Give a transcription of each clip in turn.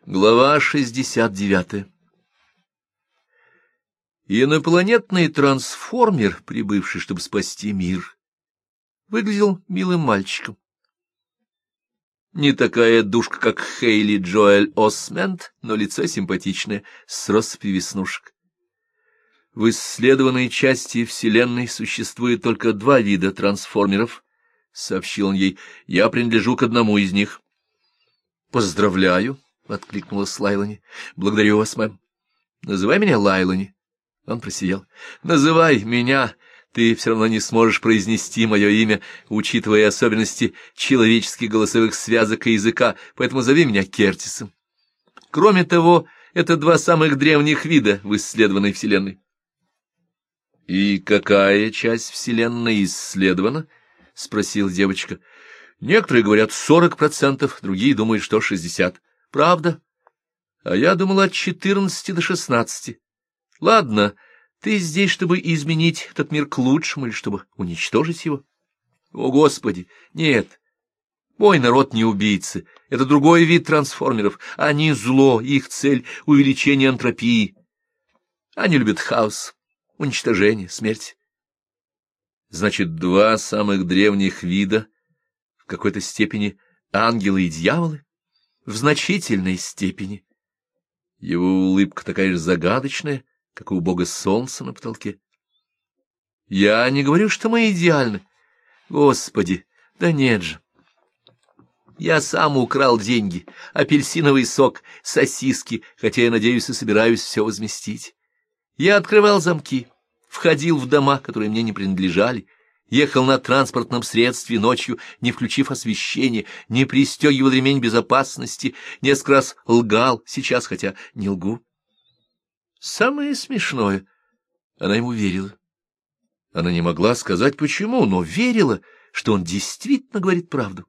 Глава 69. Инопланетный трансформер, прибывший, чтобы спасти мир, выглядел милым мальчиком. Не такая душка, как Хейли Джоэль Осменд, но лицо симпатичное, с россыпью веснушек. В исследованной части Вселенной существует только 2 вида трансформеров, — сообщил он ей. — Я принадлежу к одному из них. — Поздравляю, — откликнулась Лайлани. — Благодарю вас, мэм. — Называй меня Лайлани. Он просиял. — Называй меня. Ты все равно не сможешь произнести мое имя, учитывая особенности человеческих голосовых связок и языка, поэтому зови меня Кертисом. Кроме того, это 2 самых древних вида в исследованной Вселенной. — И какая часть Вселенной исследована? — спросила девочка. — Некоторые говорят 40%, другие думают, что 60%. — Правда? А я думала от 14 до 16. Ладно, ты здесь, чтобы изменить этот мир к лучшему или чтобы уничтожить его? О, Господи, нет. Мой народ не убийцы. Это другой вид трансформеров. Они зло, их цель — увеличение энтропии. Они любят хаос, уничтожение, смерть. Значит, 2 самых древних вида в какой-то степени ангелы и дьяволы? В значительной степени. Его улыбка такая же загадочная, как у бога солнца на потолке. Я не говорю, что мы идеальны. Господи, да нет же. Я сам украл деньги, апельсиновый сок, сосиски, хотя я надеюсь и собираюсь все возместить. Я открывал замки, входил в дома, которые мне не принадлежали, ехал на транспортном средстве ночью, не включив освещение, не пристегивал ремень безопасности, несколько раз лгал, сейчас, хотя не лгу. Самое смешное, она ему верила. Она не могла сказать почему, но верила, что он действительно говорит правду.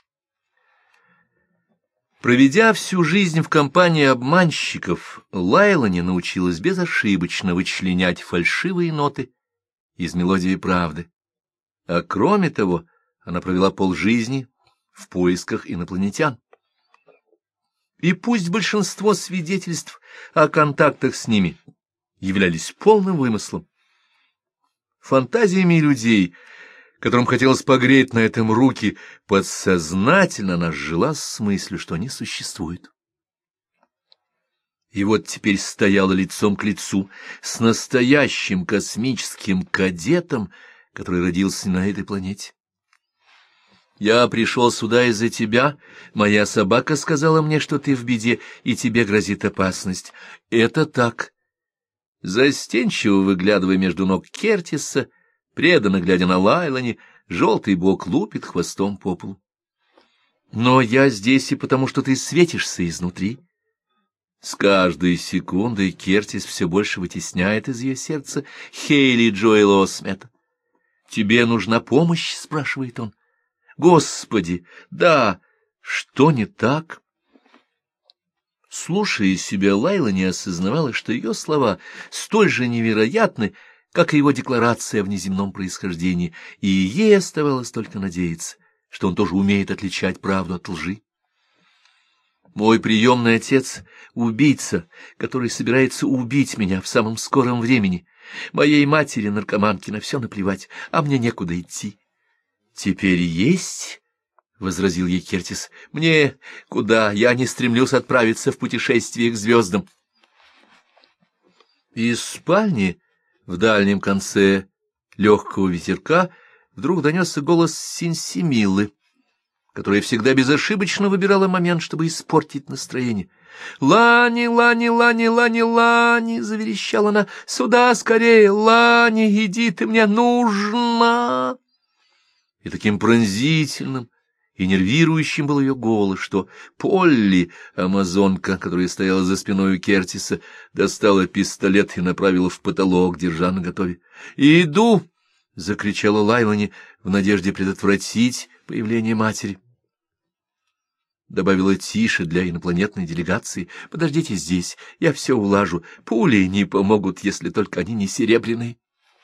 Проведя всю жизнь в компании обманщиков, Лайлани научилась безошибочно вычленять фальшивые ноты из мелодии правды. А кроме того, она провела полжизни в поисках инопланетян. И пусть большинство свидетельств о контактах с ними являлись полным вымыслом, фантазиями людей, которым хотелось погреть на этом руки, подсознательно она жила с мыслью, что они существуют. И вот теперь стояла лицом к лицу с настоящим космическим кадетом, который родился на этой планете. «Я пришел сюда из-за тебя. Моя собака сказала мне, что ты в беде, и тебе грозит опасность. Это так». Застенчиво выглядывая между ног Кертиса, преданно глядя на Лайлани, желтый бок лупит хвостом по полу. «Но я здесь и потому, что ты светишься изнутри». С каждой секундой Кертис все больше вытесняет из ее сердца Хейли Джоэла Осмета. «Тебе нужна помощь?» — спрашивает он. «Господи, да, что не так?» Слушая себя, Лайла не осознавала, что ее слова столь же невероятны, как и его декларация о внеземном происхождении, и ей оставалось только надеяться, что он тоже умеет отличать правду от лжи. «Мой приемный отец — убийца, который собирается убить меня в самом скором времени. Моей матери, наркоманке, на все наплевать, а мне некуда идти». «Теперь есть?» — возразил ей Кертис. «Мне куда? Я не стремлюсь отправиться в путешествие к звездам». Из спальни в дальнем конце легкого ветерка вдруг донесся голос Синсимиллы, которая всегда безошибочно выбирала момент, чтобы испортить настроение. «Лани, Лани, Лани, Лани, Лани!» — заверещала она. «Сюда скорее! Лани, иди, ты мне нужна!» И таким пронзительным и нервирующим был ее голос, что Полли, амазонка, которая стояла за спиной у Кертиса, достала пистолет и направила в потолок, держа наготове. «Иду!» — закричала Лайлани в надежде предотвратить появление матери. Добавила тише для инопланетной делегации. «Подождите здесь, я все улажу. Пули не помогут, если только они не серебряные».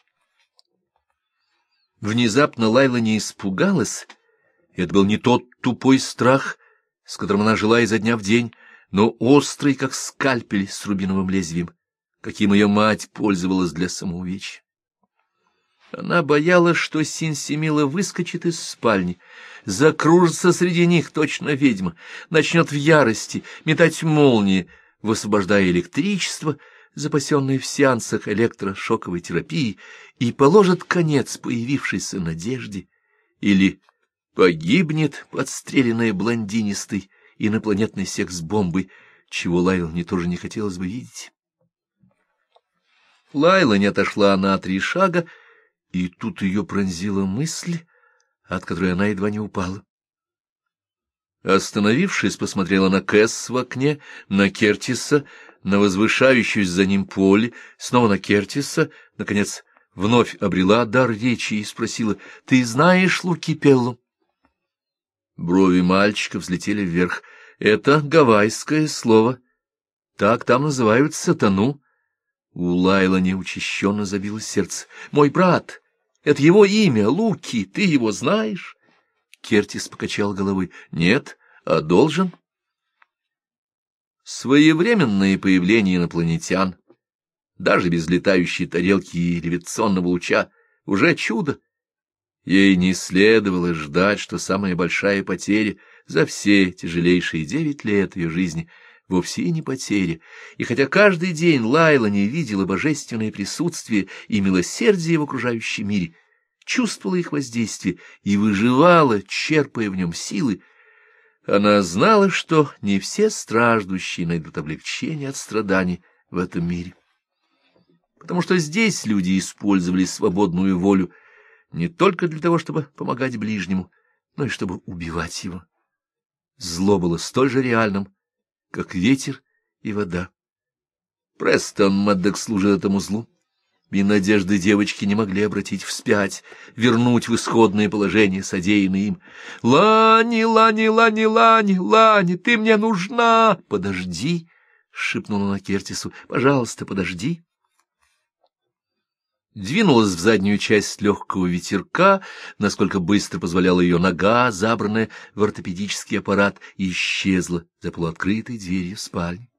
Внезапно Лайлани испугалась. Это был не тот тупой страх, с которым она жила изо дня в день. но острый, как скальпель с рубиновым лезвием, каким ее мать пользовалась для самоувечья. Она боялась, что Синсимила выскочит из спальни, закружится среди них точно ведьма, начнет в ярости метать молнии, высвобождая электричество, запасенное в сеансах электрошоковой терапии, и положит конец появившейся надежде, или погибнет, подстреленная блондинистой инопланетной секс-бомбой, чего Лайлане тоже не хотелось бы видеть. Лайла не отошла на 3 шага, и тут ее пронзила мысль, от которой она едва не упала. Остановившись, посмотрела на Кэс в окне, на Кертиса, на возвышающуюся за ним поле, снова на Кертиса, наконец, вновь обрела дар речи и спросила: «Ты знаешь Лукипеллу?» Брови мальчика взлетели вверх. «Это гавайское слово. Так там называют сатану». У Лайлани учащенно забилось сердце. «Мой брат! Это его имя, Луки, ты его знаешь?» Кертис покачал головой. «Нет, а должен». Своевременное появление инопланетян, даже без летающей тарелки и левитационного луча, уже чудо. Ей не следовало ждать, что самая большая потеря за все тяжелейшие 9 лет ее жизни вовсе и не потеря, и хотя каждый день Лайла не видела божественное присутствие и милосердие в окружающем мире, чувствовала их воздействие и выживала, черпая в нем силы, она знала, что не все страждущие найдут облегчение от страданий в этом мире, потому что здесь люди использовали свободную волю не только для того, чтобы помогать ближнему, но и чтобы убивать его. Зло было столь же реальным, как ветер и вода. Престон Мэддок служил этому злу, и надежды девочки не могли обратить вспять, вернуть в исходное положение содеянное им. «Лани, Лани, Лани, Лани, Лани, ты мне нужна!» «Подожди!» — шепнула она Кертису. «Пожалуйста, подожди!» Двинулась в заднюю часть легкого ветерка, насколько быстро позволяла ее нога, забранная в ортопедический аппарат, и исчезла за полуоткрытой дверью спальни.